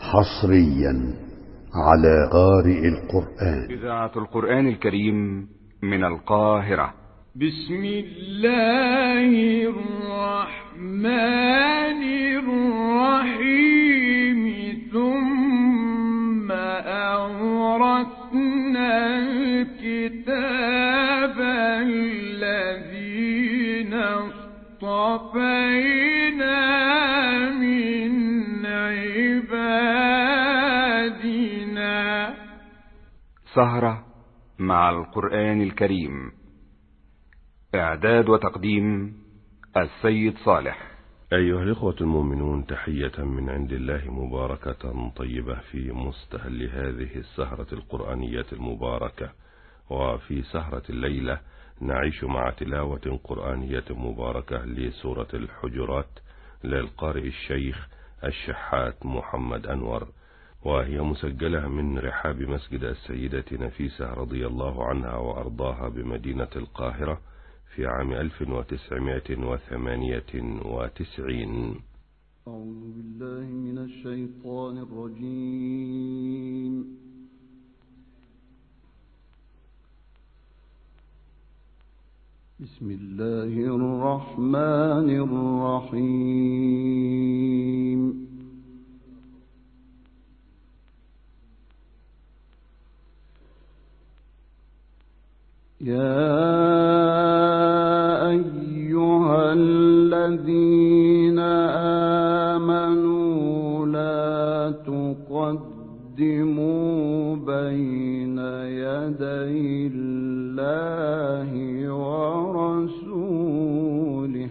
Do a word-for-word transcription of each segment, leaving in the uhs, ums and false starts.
حصريا على قارئ القرآن. إذاعة القرآن الكريم من القاهرة. بسم الله الرحمن الرحيم. ثم أورثنا الكتاب الذين اصطفينا من عبادنا. سهرة مع القرآن الكريم. إعداد وتقديم السيد صالح. أيها الإخوة المؤمنون، تحية من عند الله مباركة طيبة في مستهل هذه السهرة القرآنية المباركة. وفي سهرة الليلة نعيش مع تلاوة قرآنية مباركة لسورة الحجرات للقارئ الشيخ الشحات محمد أنور، وهي مسجلة من رحاب مسجد السيدة نفيسة رضي الله عنها وأرضاها بمدينة القاهرة في عام ألف وتسعمائة وثمانية وتسعين. أعوذ بالله من الشيطان الرجيم. بسم الله الرحمن الرحيم. يا أيها الذين آمنوا لا تقدموا بين يدي الله ورسوله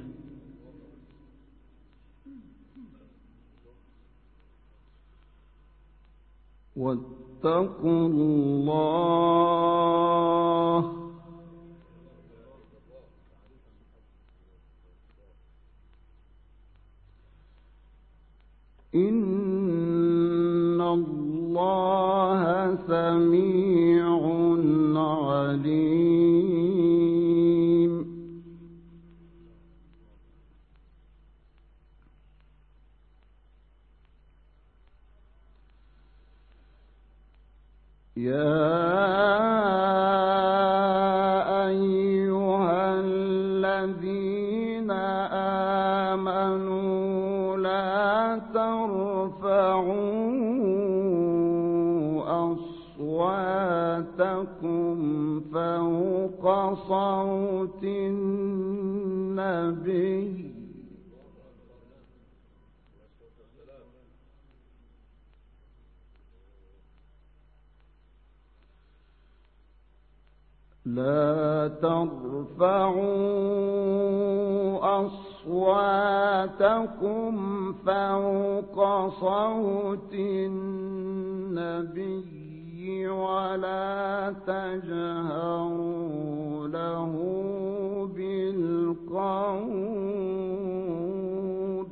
واتقوا الله إن الله سميع عليم. يا أيها الذين آمنوا لا ترفعوا أصواتكم فوق صوت النبي لا ترفعوا أصواتكم فوق صوت النبي ولا تجهروا له بالقول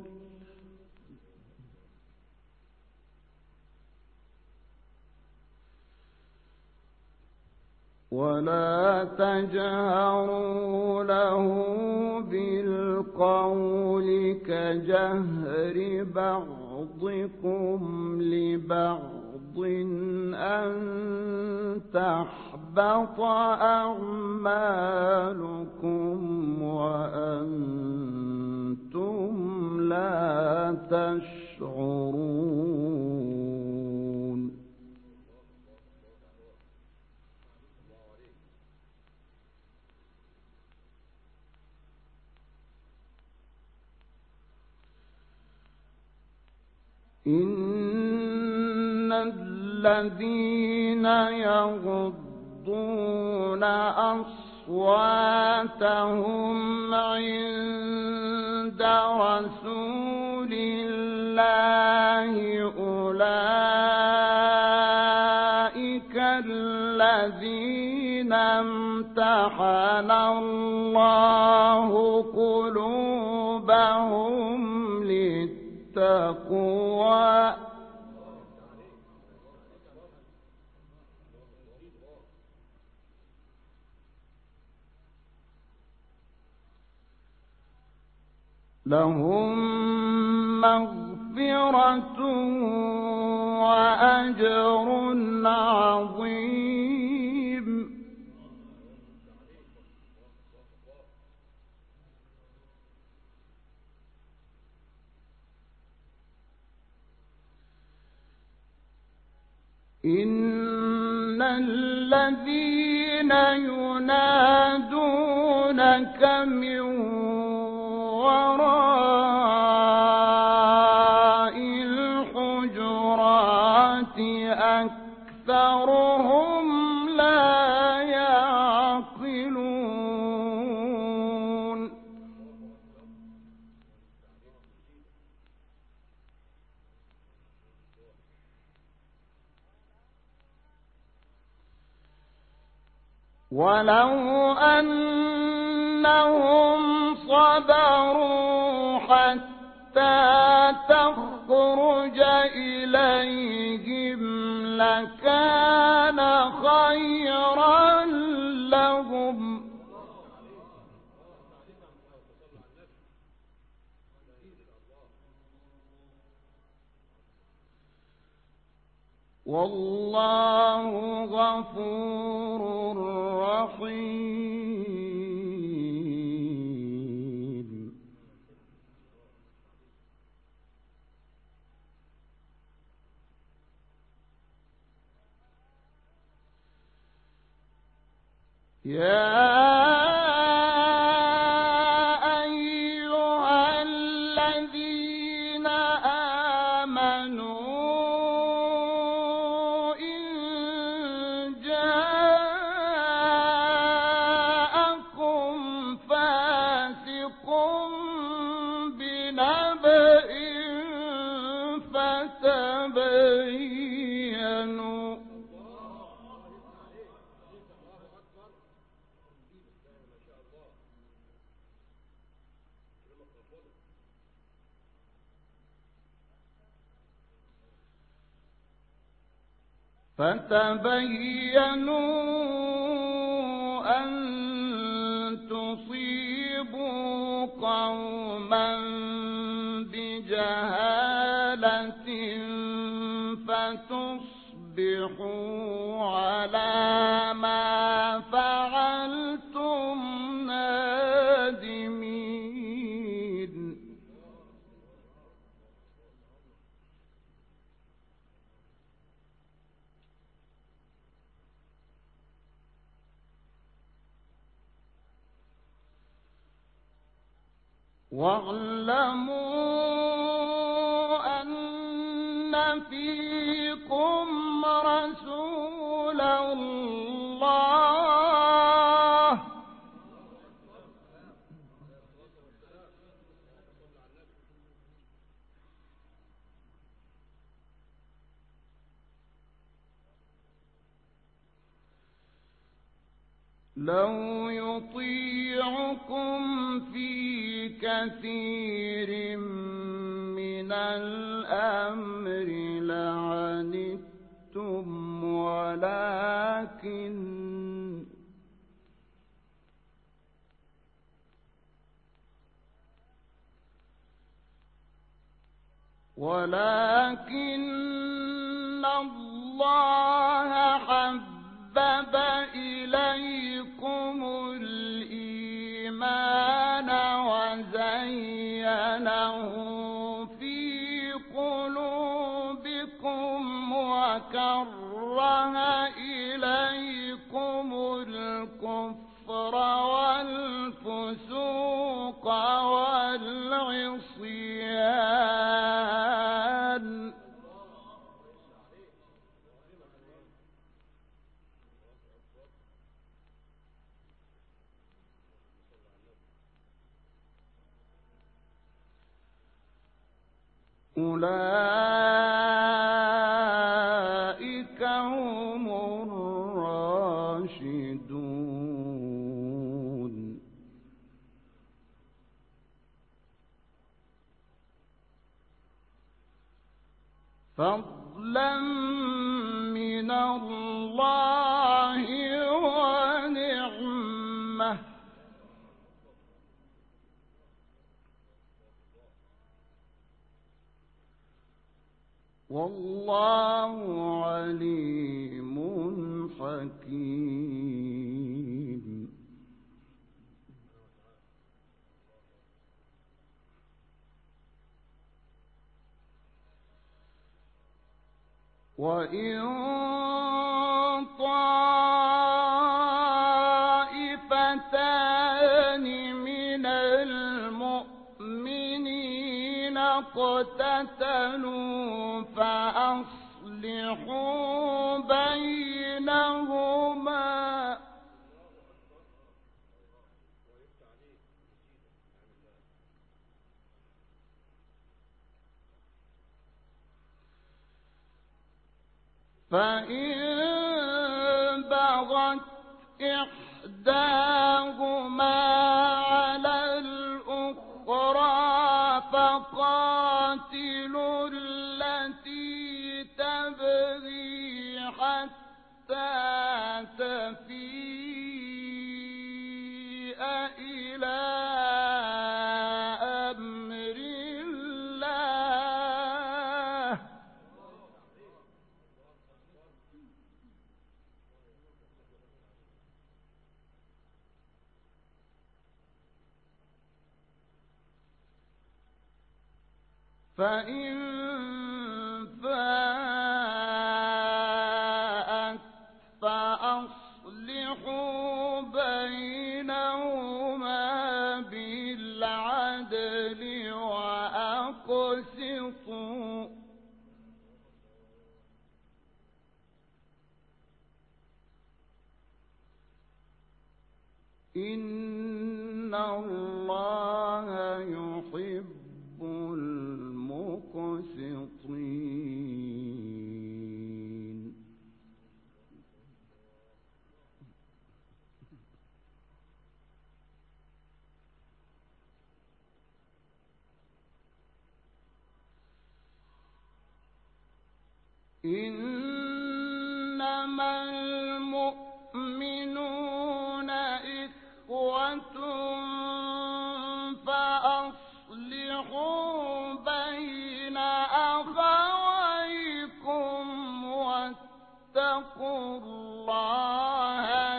ولا تجهروا له بالقول كجهر بعضكم لبعض أن تحبط أعمالكم وأنتم لا تشعرون. إن الذين يغضون أصواتهم عند رسول الله أولئك الذين امتحن الله قلوبهم للتقوى لهم مغفرة وأجر عظيم. إن الذين ينادونك من وراء الحجرات أكثرهم لا يعقلون. ولو أنهم صبروا حتى تخرج إليهم لكان خيرا لهم. والله غفور رحيم. يا أيها الذين آمنوا فتبينوا أن تصيبوا قوما بجهالة فتصبحوا على ما فعلتم نادمين. واعلموا أن فيكم رسول الله لو يطيعكم في كثير من الأمر لعنتم ولكن ولكن الله حبب إليكم الإيمان وزينه في قلوبكم وكره إليكم الكفر والفسوق والعصيان أولئك هم الراشدون. فضلا من الله ونعمة والله عليم حكيم. وإن طائفتان من المؤمنين اقتتلوا فأصلحوا بينهما فإن بغت إحداهما على الأخرى فقاتلوا التي تبغي حتى تفيء إلى أمر الله فإن فاءت فأصلحوا بينهما بالعدل وأقسطوا إن الله يحب المقسطين. إنما المؤمنون إخوة فأصلحوا بين أخويكم واتقوا الله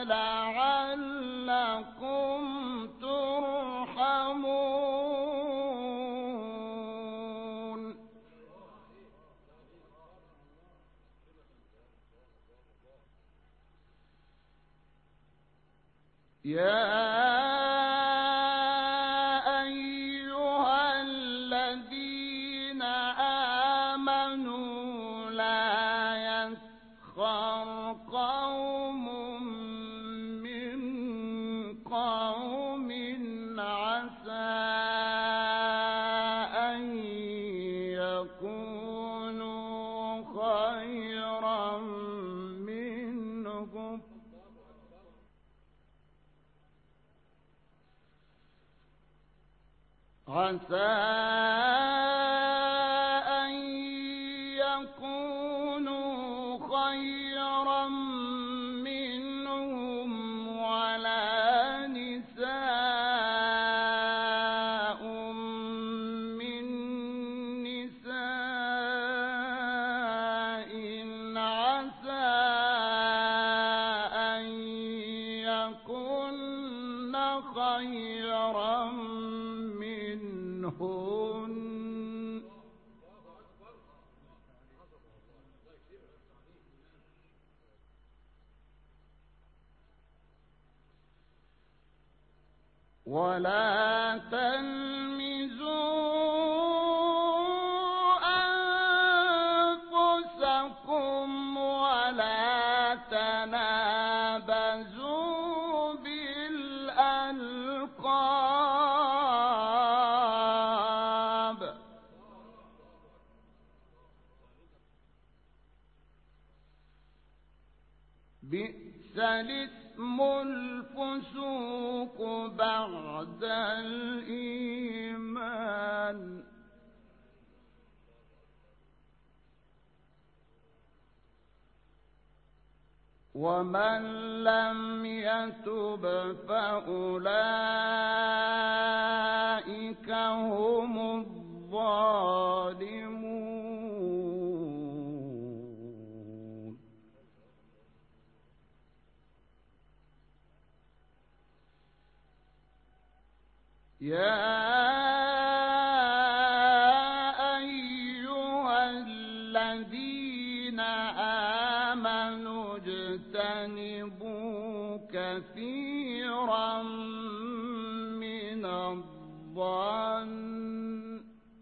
لعلكم ترحمون. يا أيها الذين آمنوا لا يسخر قوم من قوم عسى أن يكونوا خيرا منهم عسى أن يكونوا خيرا منهم ولا نساء من نساء عسى أن يكن خيرا منهن ولا تلمزوا أنفسكم ولا تنابزوا بالألقاب بئس الاسم الفسوق بعد الإيمان ومن لم يتب فأولئك هم الظالمون. يا أيها الذين آمنوا اجتنبوا كثيرا من الظن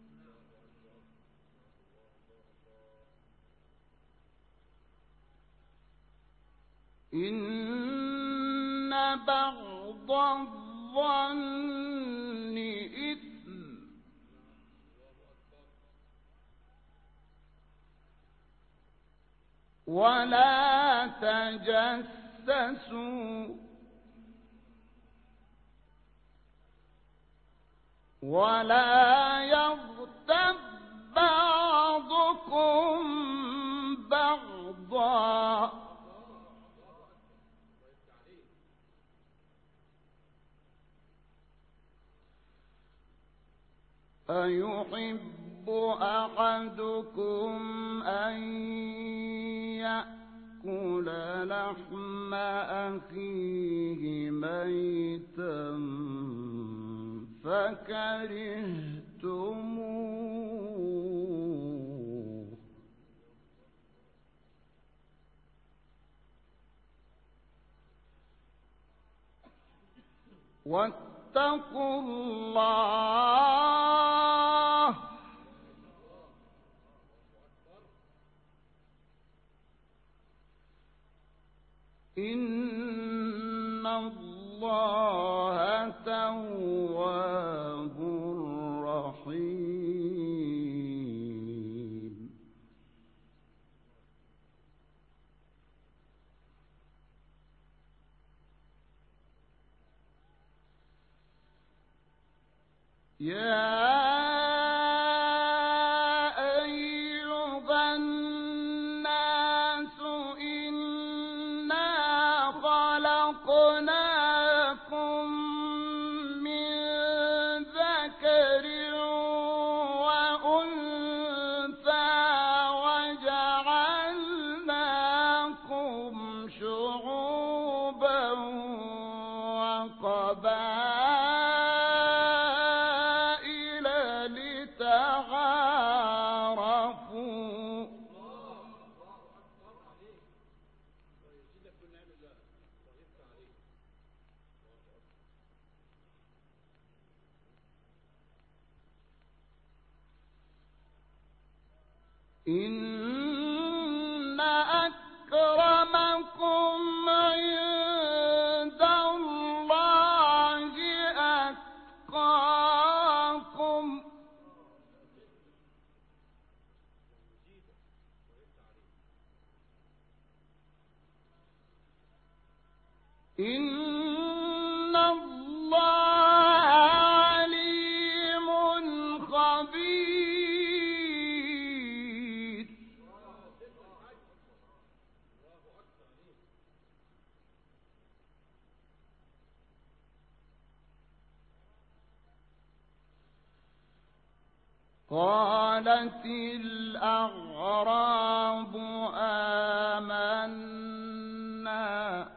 إن بعض الظن إثم ولا تجسسوا ولا يغتب بعضكم بعضا أيحب أحدكم أن يأكل لحم أخيه ميتا فكرهتموه واتقوا الله إن الله تواب رحيم يا أيها الناس إنا خلقناكم من ذكر وأنثى وجعلناكم شعوبا وقبائل لتعارفوا إن أكرمكم عند الله أتقاكم إن الله عليم خبير قالت الأعراب آمنا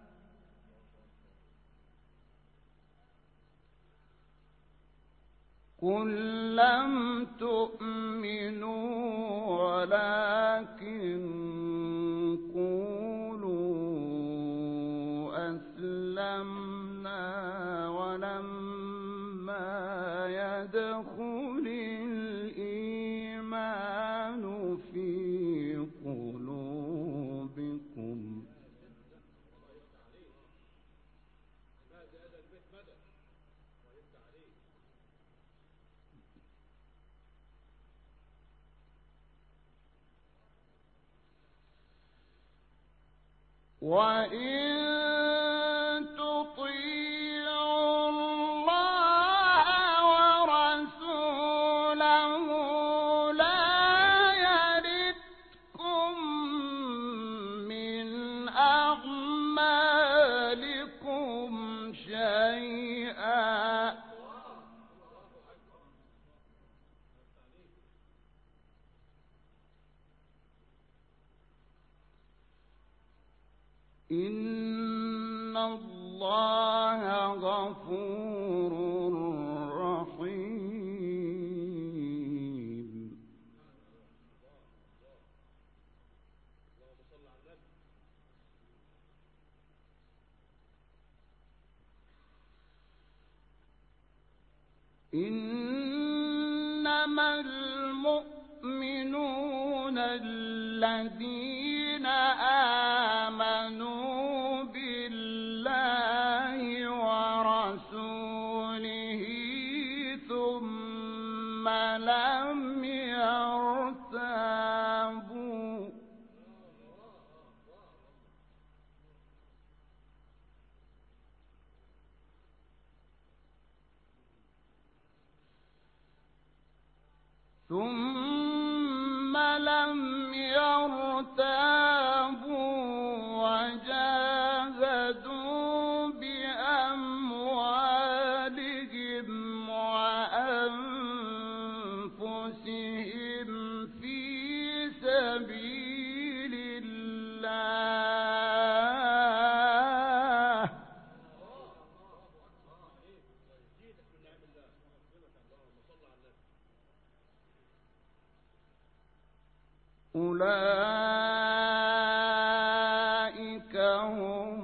قل لم تؤمنوا ولكن قولوا أسلمنا ولما يدخل الإيمان في قلوبكم وإن تطيعوا الله ورسوله لا يلدكم من أعمالكم شيئا إن الله غفور إنما المؤمنون الذين آمنوا بالله ورسوله ثم لم يرتابوا ثم لم يرتابوا وجاهدوا بأموالهم وأنفسهم في سبيل الله أولئك هم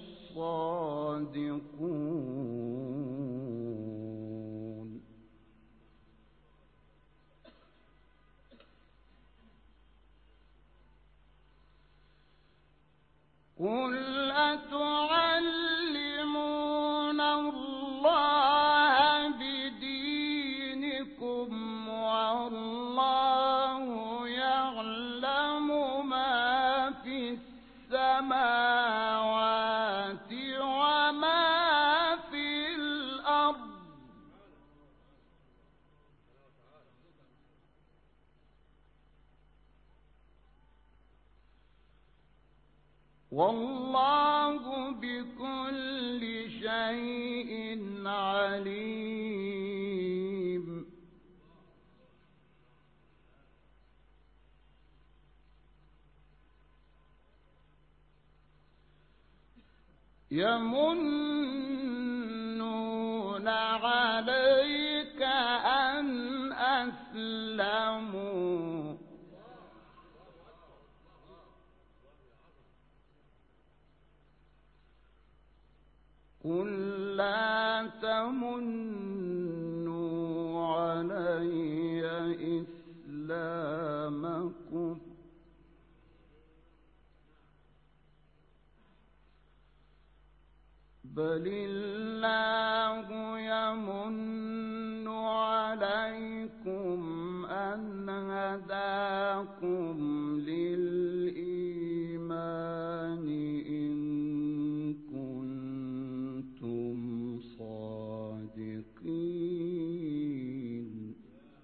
الصادقون. قل أتعلمون الله بدينكم والله يعلم ما في السماوات وما في الأرض والله بكل شيء عليم. يمنون عليك أن أسلموا قل لا تمنوا علي إسلامكم بل الله يمن عليكم أن هداكم للإيمان إن كنتم صادقين.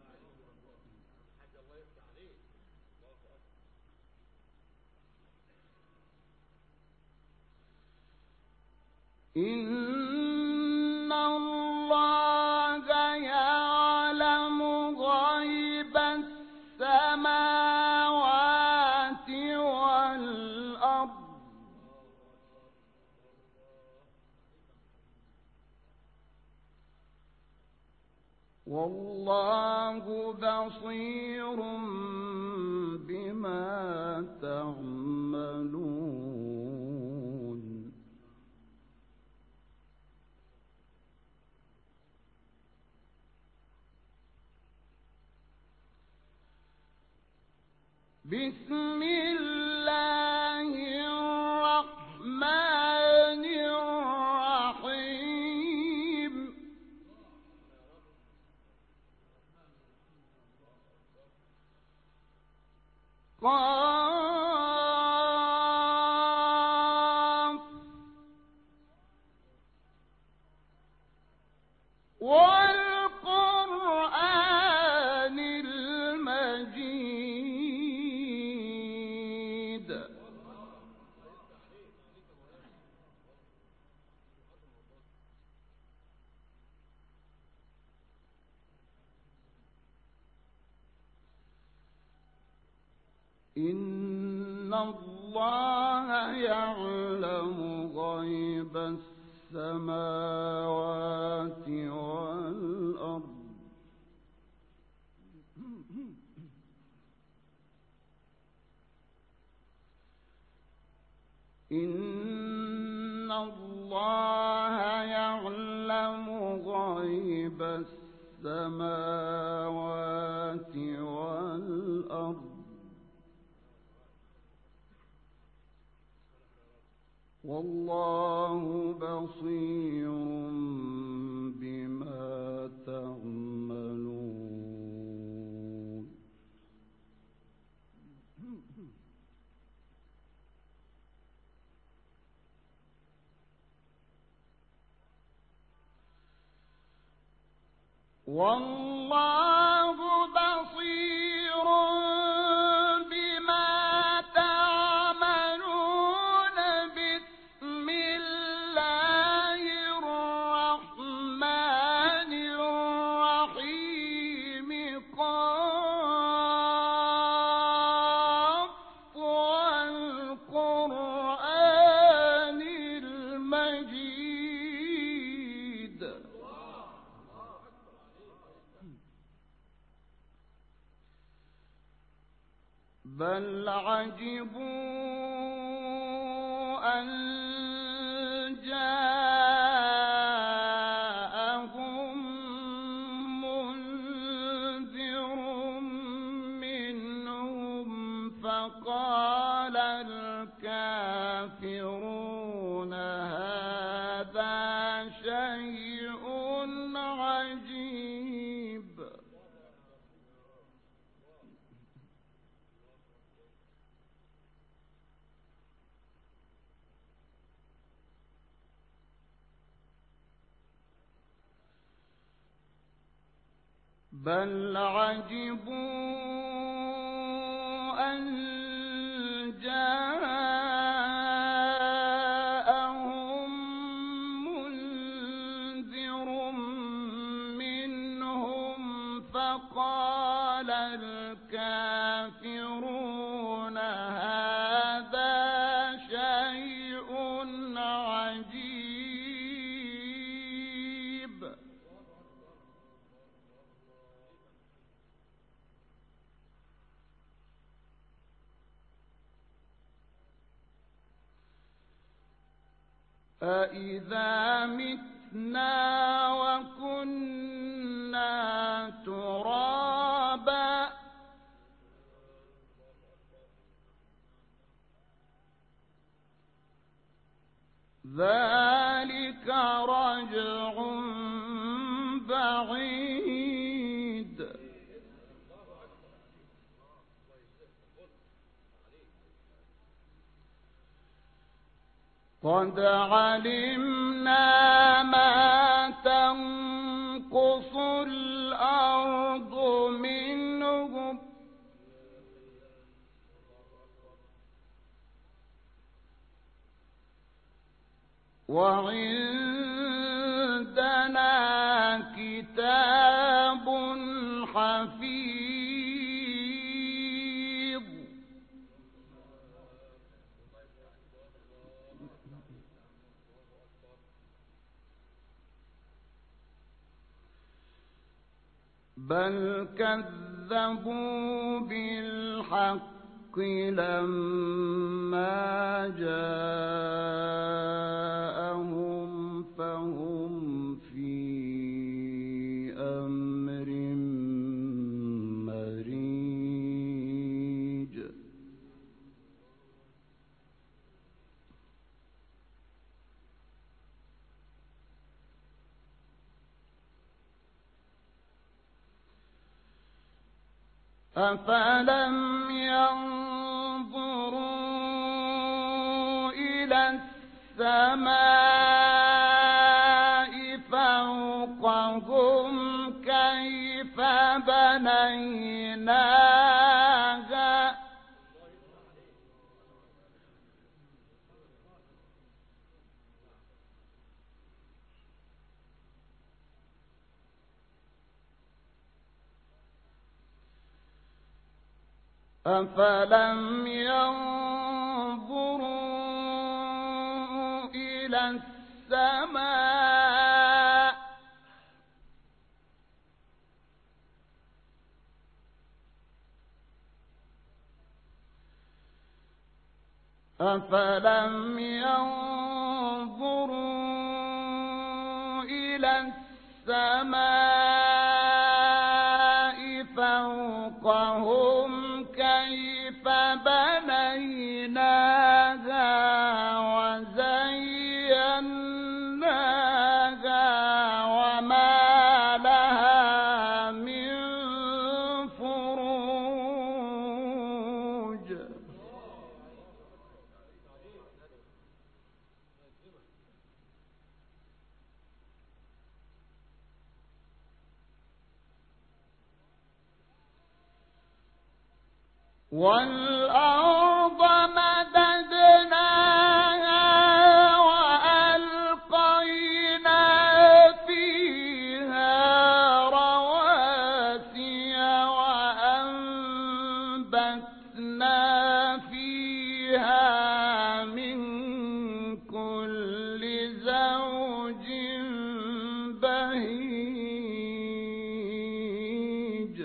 إن الله يعلم غيب السماوات والأرض والله بصير بما تعملون. بسم الله الرحمن الرحيم. قاف والقرآن المجيد. إن الله يعلم غيب السماوات والأرض إن الله يعلم غيب السماوات والأرض والله بصير بما تعملون. والله بصير بما تعملون. بسم الله الرحمن الرحيم. قاف والقرآن المجيد. بل عجبوا أن جاءهم منذر منهم فقال الكافرون هذا شيء عجيب. بل عجبوا أن جاءهم منذر منهم فقال الكافرون هذا شيء عجيب. أَإِذَا مِتْنَا وَكُنَّا تُرَابًا ذَلِكَ رَجْعٌ بَعِيدٌ. قد علمنا ما تنقص الأرض منهم وعندنا كتاب حفيظ. بل كذبوا بالحق لما جاءهم فهم في أمر مريج. أفلم ينظروا إلى السماء فوقهم كيف بنيناها أفلم ينظروا إلى السماء أفلم ينظروا إلى السماء والأرض مددناها وألقينا فيها رواسي وأنبتنا فيها من كل زوج بهيج.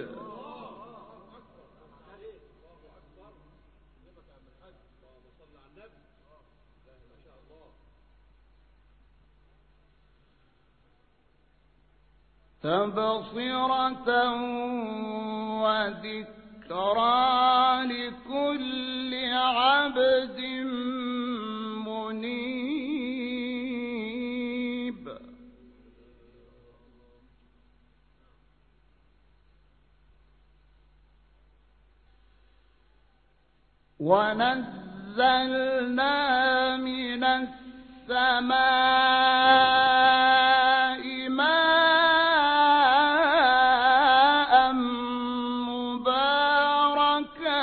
تبصرة وذكرى لكل عبد منيب. ونزلنا من السماء ماء مباركا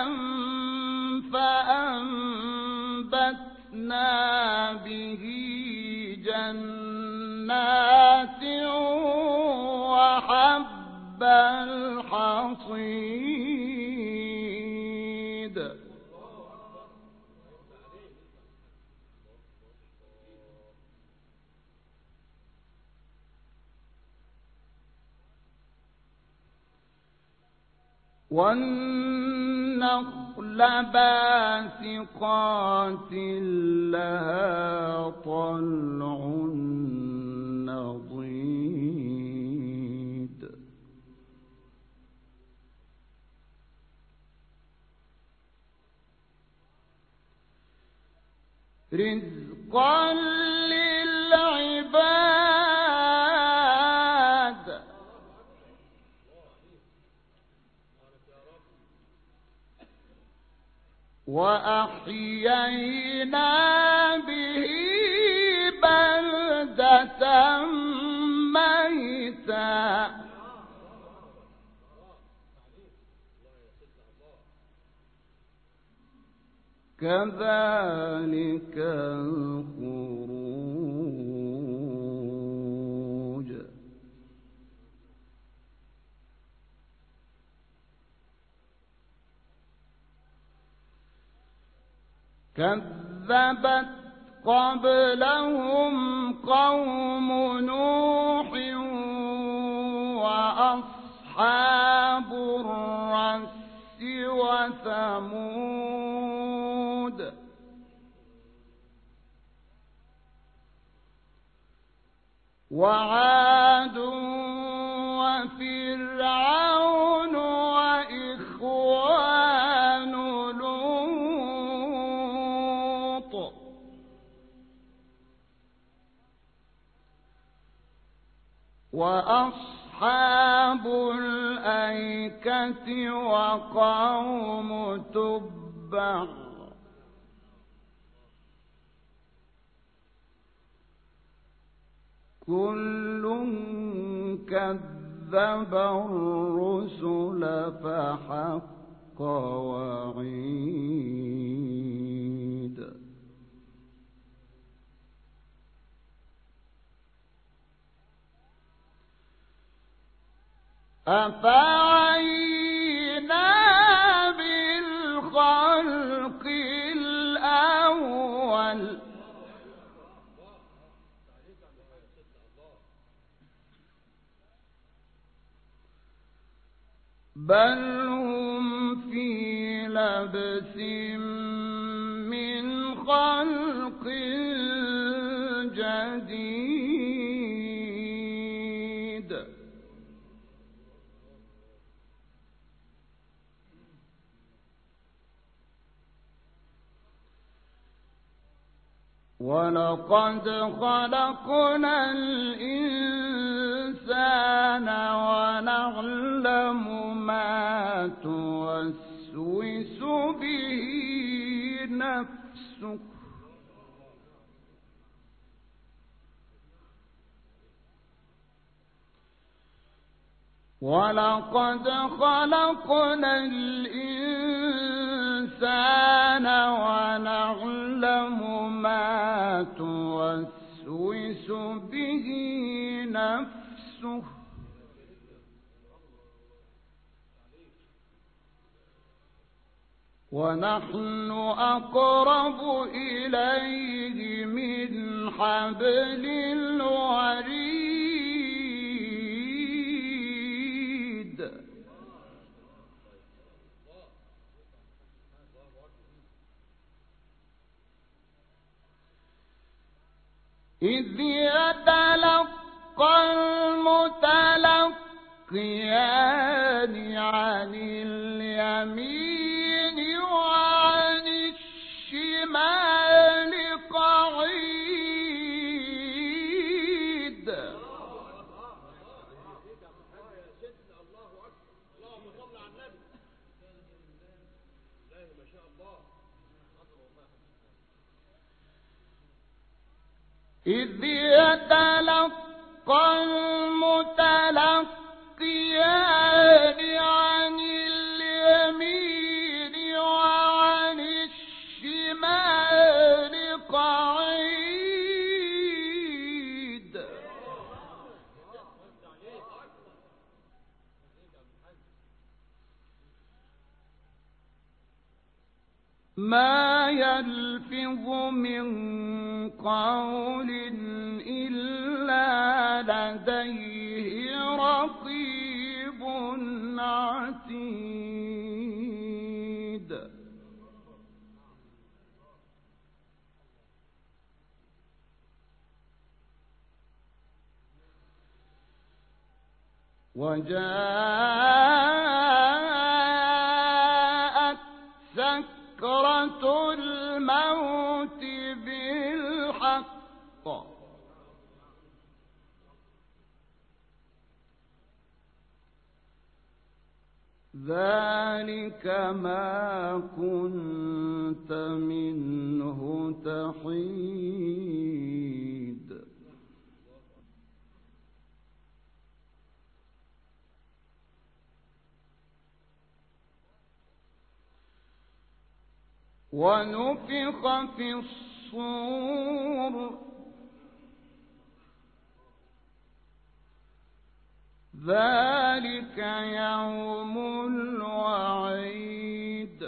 فأنبتنا به جنات وحب الحصيد. والنخل باسقات لها طلع نضيد. رزقا للعباد وأحيينا به بلدة ميتا كذلك الخروج. كذبت قبلهم قوم نوح وأصحاب الرس وثمود وعاد وفرعون وإخوان لوط وأصحاب الأيكة وقوم تبع كل كذب الرسل فحق وعيد. أفعينا بالخلق الأول بل هم في لبس من خلق جديد. ولقد خلقنا الإنسان ونعلم ما توسوس به نفسه ولقد خلقنا الإنسان الإنسان ونعلم ما توسوس به نفسه ونحن أقرب إليه من حبل الوريد إذ يتلقى المتلقيان عن اليمين وعن الشمال قعيد إذ يتلقى المتلقيان عن اليمين وعن الشمال قعيد ما يلفظ من قول إلا لديه رقيب عتيد وجاءت سكرة الموت بالحق ذلك ما كنت منه تحيد ونفخ في الصور ذلك يوم الوعيد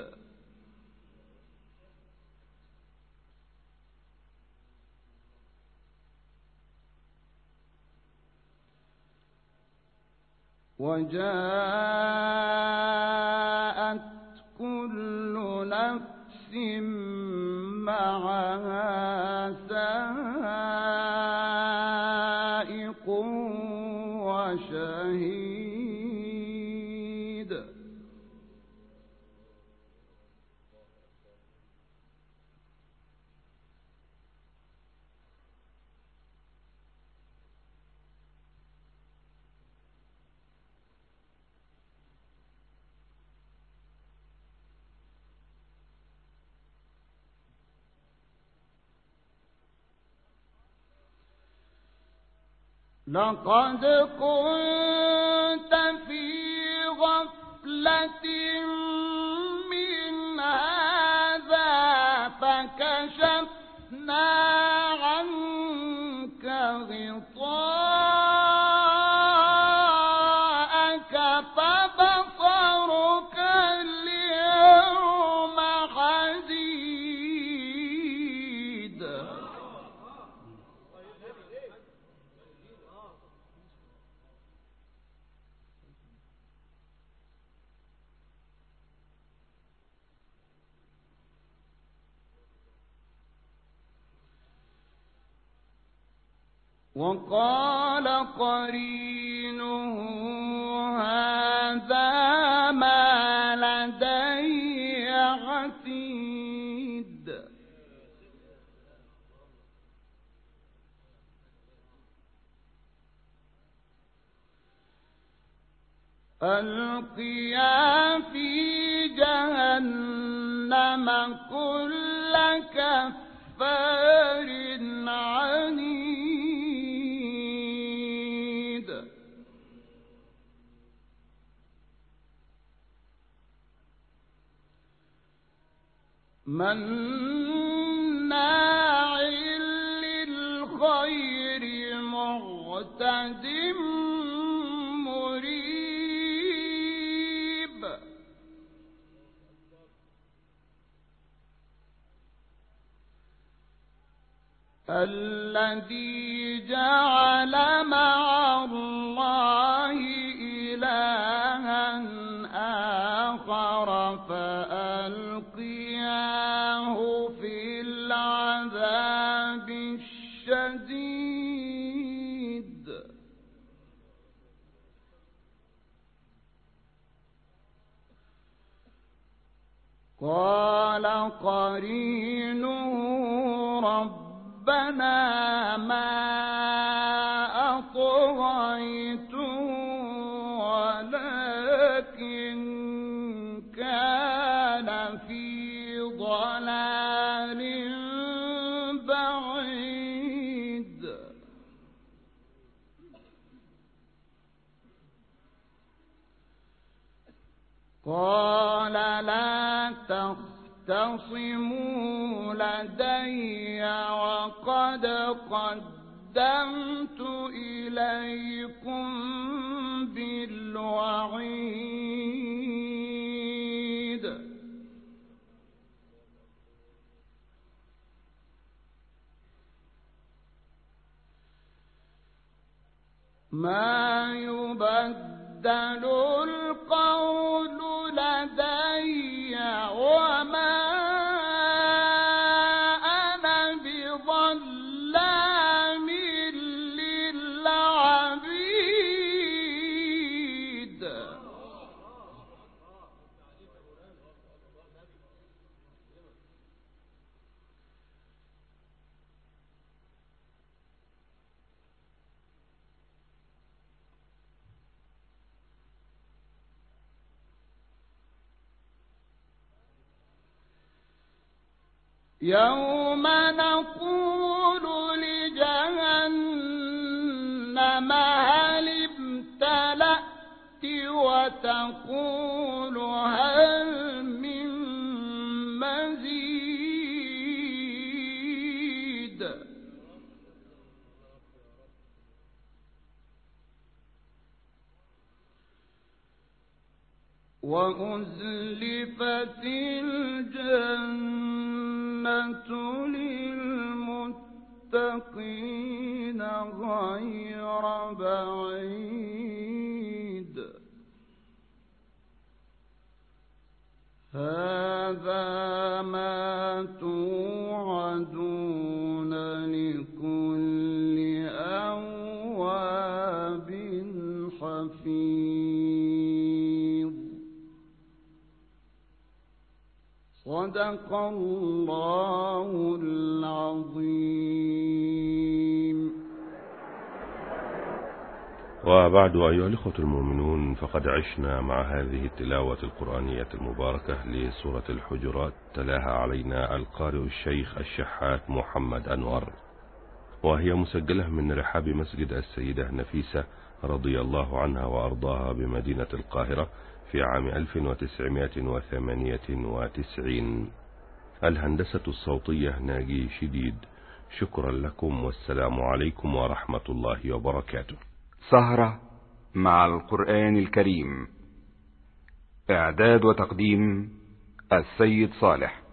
وجاءت كل نفس معها سائق وشهيد لقد كنت في غفلة من هذا فكشفنا عنك غطاءك فبصرك اليوم حديد وقال قرينه هذا ما لدي عتيد ألقيا في جهنم كل كفار عنيد مناع للخير معتد مريب الذي جعل مع الله إلها آخر فألقياه في العذاب الشديد قال قرينه ربنا ما أطغيته ولكن كان في ضلال بعيد قال لا تختصموا لدي وقد قدمت إليكم بالوعيد ما يبدل القول لدي وما أنا بظلام للعبيد يوم نقول لجهنم هل امتلأت وتقول هل من مزيد وأزلفت الجنة للمتقين غير بعيد هذا ما توعدون لكل أواب حفيظ صدق الله العظيم. وبعد أيها الإخوة المؤمنون، فقد عشنا مع هذه التلاوة القرآنية المباركة لسورة الحجرات، تلاها علينا القارئ الشيخ الشحات محمد أنور، وهي مسجلة من رحاب مسجد السيدة نفيسة رضي الله عنها وأرضاها بمدينة القاهرة في عام ألف وتسعمائة وثمانية وتسعين. الهندسة الصوتية ناجي شديد. شكرا لكم والسلام عليكم ورحمة الله وبركاته. سهرة مع القرآن الكريم، إعداد وتقديم السيد صالح.